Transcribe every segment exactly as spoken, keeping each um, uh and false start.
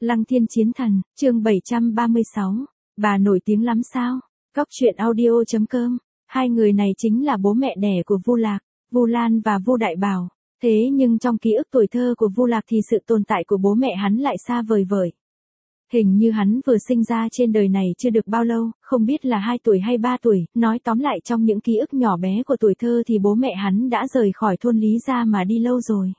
Lăng Thiên Chiến Thần, chương bảy trăm ba mươi sáu. Bà nổi tiếng lắm sao? Cóc truyện audio chấm com. Hai người này chính là bố mẹ đẻ của Vu Lạc, Vu Lan và Vu Đại Bảo. Thế nhưng trong ký ức tuổi thơ của Vu Lạc thì sự tồn tại của bố mẹ hắn lại xa vời vời. Hình như hắn vừa sinh ra trên đời này chưa được bao lâu, không biết là hai tuổi hay ba tuổi, nói tóm lại trong những ký ức nhỏ bé của tuổi thơ thì bố mẹ hắn đã rời khỏi thôn Lý Gia mà đi lâu rồi.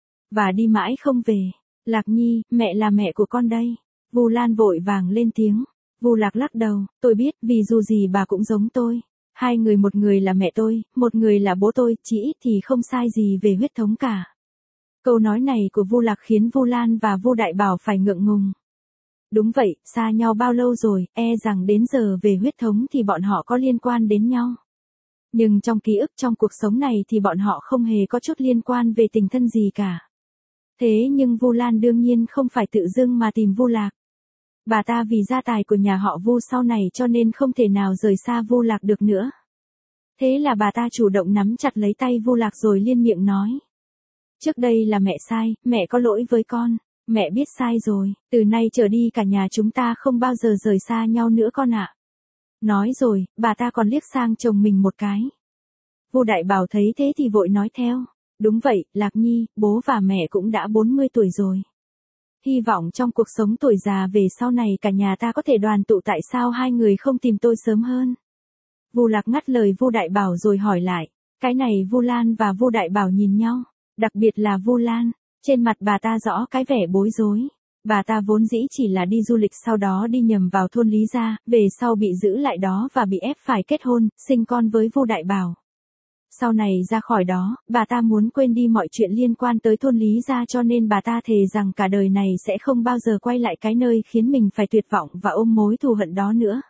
Và đi mãi không về. Lạc Nhi, mẹ là mẹ của con đây. Vu Lan vội vàng lên tiếng. Vu Lạc lắc đầu, tôi biết, vì dù gì bà cũng giống tôi. Hai người, một người là mẹ tôi, một người là bố tôi, chỉ ít thì không sai gì về huyết thống cả. Câu nói này của Vu Lạc khiến Vu Lan và Vu Đại Bảo phải ngượng ngùng. Đúng vậy, xa nhau bao lâu rồi, e rằng đến giờ về huyết thống thì bọn họ có liên quan đến nhau. Nhưng trong ký ức trong cuộc sống này thì bọn họ không hề có chút liên quan về tình thân gì cả. Thế nhưng Vu Lan đương nhiên không phải tự dưng mà tìm Vu Lạc. Bà ta vì gia tài của nhà họ Vu sau này cho nên không thể nào rời xa Vu Lạc được nữa. Thế là bà ta chủ động nắm chặt lấy tay Vu Lạc rồi liên miệng nói. Trước đây là mẹ sai, mẹ có lỗi với con. Mẹ biết sai rồi, từ nay trở đi cả nhà chúng ta không bao giờ rời xa nhau nữa con ạ. Nói rồi, bà ta còn liếc sang chồng mình một cái. Vu Đại Bảo thấy thế thì vội nói theo. Đúng vậy, Lạc Nhi, bố và mẹ cũng đã bốn mươi tuổi rồi. Hy vọng trong cuộc sống tuổi già về sau này cả nhà ta có thể đoàn tụ, tại sao hai người không tìm tôi sớm hơn? Vu Lạc ngắt lời Vu Đại Bảo rồi hỏi lại. Cái này Vu Lan và Vu Đại Bảo nhìn nhau, đặc biệt là Vu Lan. Trên mặt bà ta rõ cái vẻ bối rối. Bà ta vốn dĩ chỉ là đi du lịch, sau đó đi nhầm vào thôn Lý Gia, về sau bị giữ lại đó và bị ép phải kết hôn, sinh con với Vu Đại Bảo. Sau này ra khỏi đó, bà ta muốn quên đi mọi chuyện liên quan tới thôn Lý Gia, cho nên bà ta thề rằng cả đời này sẽ không bao giờ quay lại cái nơi khiến mình phải tuyệt vọng và ôm mối thù hận đó nữa.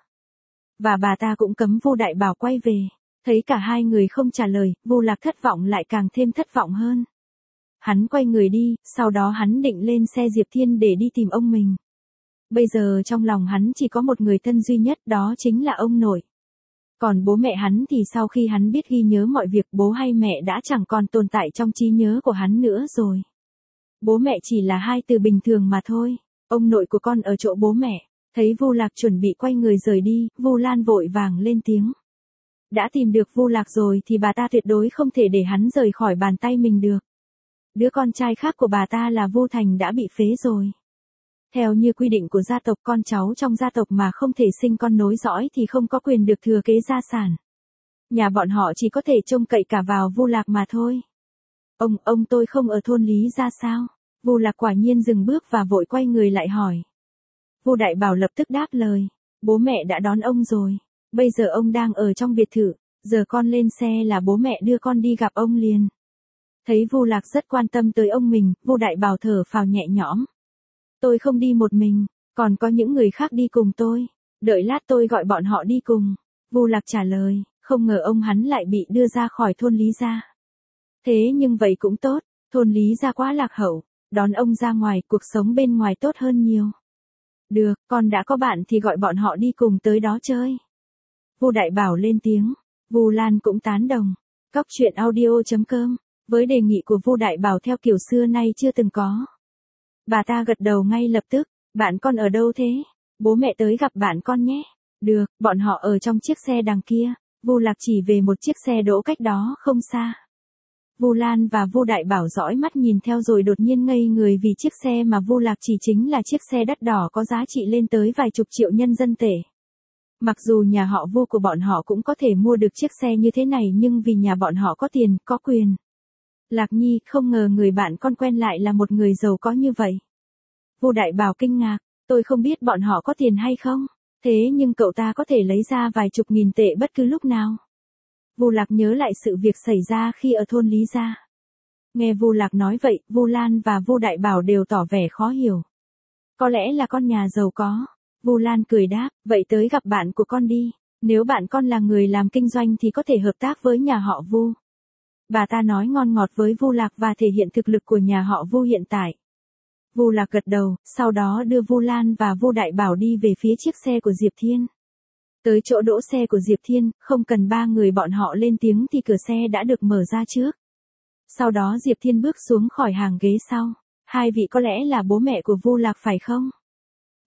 Và bà ta cũng cấm Vu Đại Bảo quay về. Thấy cả hai người không trả lời, Vu Lạc thất vọng lại càng thêm thất vọng hơn. Hắn quay người đi, sau đó hắn định lên xe Diệp Thiên để đi tìm ông mình. Bây giờ trong lòng hắn chỉ có một người thân duy nhất, đó chính là ông nội. Còn bố mẹ hắn thì sau khi hắn biết ghi nhớ mọi việc, bố hay mẹ đã chẳng còn tồn tại trong trí nhớ của hắn nữa rồi. Bố mẹ chỉ là hai từ bình thường mà thôi. Ông nội của con ở chỗ bố mẹ. Thấy Vu Lạc chuẩn bị quay người rời đi, Vu Lan vội vàng lên tiếng. Đã tìm được Vu Lạc rồi thì bà ta tuyệt đối không thể để hắn rời khỏi bàn tay mình được. Đứa con trai khác của bà ta là Vu Thành đã bị phế rồi. Theo như quy định của gia tộc, con cháu trong gia tộc mà không thể sinh con nối dõi thì không có quyền được thừa kế gia sản. Nhà bọn họ chỉ có thể trông cậy cả vào Vu Lạc mà thôi. Ông, ông tôi không ở thôn Lý Gia sao? Vu Lạc quả nhiên dừng bước và vội quay người lại hỏi. Vu Đại Bảo lập tức đáp lời. Bố mẹ đã đón ông rồi. Bây giờ ông đang ở trong biệt thự. Giờ con lên xe là bố mẹ đưa con đi gặp ông liền. Thấy Vu Lạc rất quan tâm tới ông mình, Vu Đại Bảo thở phào nhẹ nhõm. Tôi không đi một mình, còn có những người khác đi cùng tôi. Đợi lát tôi gọi bọn họ đi cùng. Vu Lạc trả lời, không ngờ ông hắn lại bị đưa ra khỏi thôn Lý Gia. Thế nhưng vậy cũng tốt, thôn Lý Gia quá lạc hậu, đón ông ra ngoài, cuộc sống bên ngoài tốt hơn nhiều. Được, con đã có bạn thì gọi bọn họ đi cùng tới đó chơi. Vu Đại Bảo lên tiếng, Vu Lan cũng tán đồng. Cóc truyện audio chấm com. Với đề nghị của Vu Đại Bảo theo kiểu xưa nay chưa từng có. Bà ta gật đầu ngay lập tức. Bạn con ở đâu thế? Bố mẹ tới gặp bạn con nhé. Được, bọn họ ở trong chiếc xe đằng kia. Vu Lạc chỉ về một chiếc xe đỗ cách đó không xa. Vu Lan và Vu Đại Bảo dõi mắt nhìn theo rồi đột nhiên ngây người vì chiếc xe mà Vu Lạc chỉ chính là chiếc xe đắt đỏ có giá trị lên tới vài chục triệu nhân dân tệ. Mặc dù nhà họ Vu của bọn họ cũng có thể mua được chiếc xe như thế này, nhưng vì nhà bọn họ có tiền, có quyền. Lạc Nhi, không ngờ người bạn con quen lại là một người giàu có như vậy. Vu Đại Bảo kinh ngạc, tôi không biết bọn họ có tiền hay không, thế nhưng cậu ta có thể lấy ra vài chục nghìn tệ bất cứ lúc nào. Vu Lạc nhớ lại sự việc xảy ra khi ở thôn Lý Gia. Nghe Vu Lạc nói vậy, Vu Lan và Vu Đại Bảo đều tỏ vẻ khó hiểu. Có lẽ là con nhà giàu có. Vu Lan cười đáp, vậy tới gặp bạn của con đi, nếu bạn con là người làm kinh doanh thì có thể hợp tác với nhà họ Vu. Bà ta nói ngon ngọt với Vu Lạc và thể hiện thực lực của nhà họ Vu hiện tại. Vu Lạc gật đầu, sau đó đưa Vu Lan và Vu Đại Bảo đi về phía chiếc xe của Diệp Thiên. Tới chỗ đỗ xe của Diệp Thiên, không cần ba người bọn họ lên tiếng thì cửa xe đã được mở ra trước. Sau đó Diệp Thiên bước xuống khỏi hàng ghế sau. Hai vị có lẽ là bố mẹ của Vu Lạc phải không?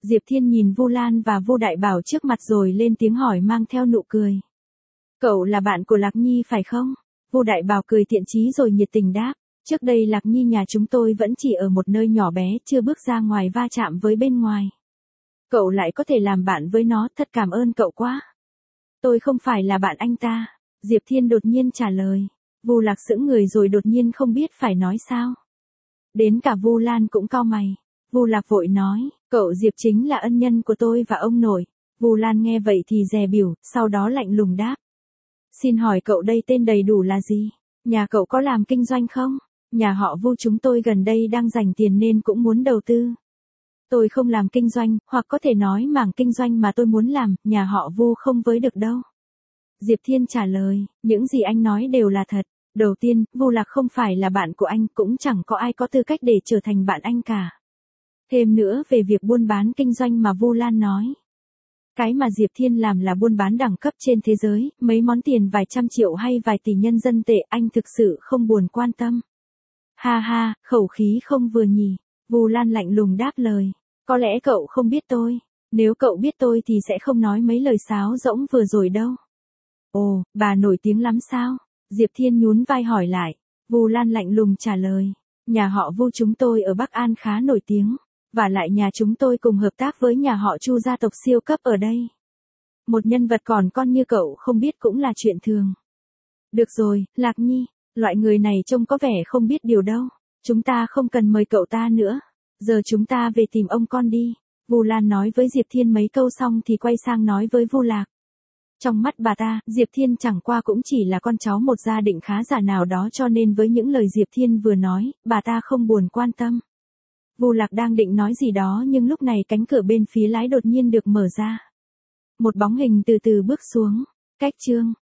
Diệp Thiên nhìn Vu Lan và Vu Đại Bảo trước mặt rồi lên tiếng hỏi mang theo nụ cười. Cậu là bạn của Lạc Nhi phải không? Vu Đại Bảo cười thiện chí rồi nhiệt tình đáp. Trước đây Lạc Nhi nhà chúng tôi vẫn chỉ ở một nơi nhỏ bé chưa bước ra ngoài va chạm với bên ngoài. Cậu lại có thể làm bạn với nó, thật cảm ơn cậu quá. Tôi không phải là bạn anh ta. Diệp Thiên đột nhiên trả lời. Vu Lạc sững người rồi đột nhiên không biết phải nói sao. Đến cả Vu Lan cũng cau mày. Vu Lạc vội nói, cậu Diệp chính là ân nhân của tôi và ông nội. Vu Lan nghe vậy thì dè bỉu, sau đó lạnh lùng đáp. Xin hỏi cậu đây tên đầy đủ là gì? Nhà cậu có làm kinh doanh không? Nhà họ Vu chúng tôi gần đây đang dành tiền nên cũng muốn đầu tư. Tôi không làm kinh doanh, hoặc có thể nói mảng kinh doanh mà tôi muốn làm, nhà họ Vu không với được đâu. Diệp Thiên trả lời, những gì anh nói đều là thật. Đầu tiên, Vu Lạc không phải là bạn của anh, cũng chẳng có ai có tư cách để trở thành bạn anh cả. Thêm nữa về việc buôn bán kinh doanh mà Vu Lan nói. Cái mà Diệp Thiên làm là buôn bán đẳng cấp trên thế giới, mấy món tiền vài trăm triệu hay vài tỷ nhân dân tệ anh thực sự không buồn quan tâm. Ha ha, khẩu khí không vừa nhỉ. Vu Lan lạnh lùng đáp lời. Có lẽ cậu không biết tôi. Nếu cậu biết tôi thì sẽ không nói mấy lời sáo rỗng vừa rồi đâu. Ồ, bà nổi tiếng lắm sao? Diệp Thiên nhún vai hỏi lại. Vu Lan lạnh lùng trả lời. Nhà họ Vu chúng tôi ở Bắc An khá nổi tiếng. Và lại nhà chúng tôi cùng hợp tác với nhà họ Chu gia tộc siêu cấp ở đây. Một nhân vật còn con như cậu không biết cũng là chuyện thường. Được rồi, Lạc Nhi. Loại người này trông có vẻ không biết điều đâu. Chúng ta không cần mời cậu ta nữa. Giờ chúng ta về tìm ông con đi. Vu Lan nói với Diệp Thiên mấy câu xong thì quay sang nói với Vu Lạc. Trong mắt bà ta, Diệp Thiên chẳng qua cũng chỉ là con cháu một gia đình khá giả nào đó, cho nên với những lời Diệp Thiên vừa nói, bà ta không buồn quan tâm. Vu Lạc đang định nói gì đó nhưng lúc này cánh cửa bên phía lái đột nhiên được mở ra. Một bóng hình từ từ bước xuống. Cách chương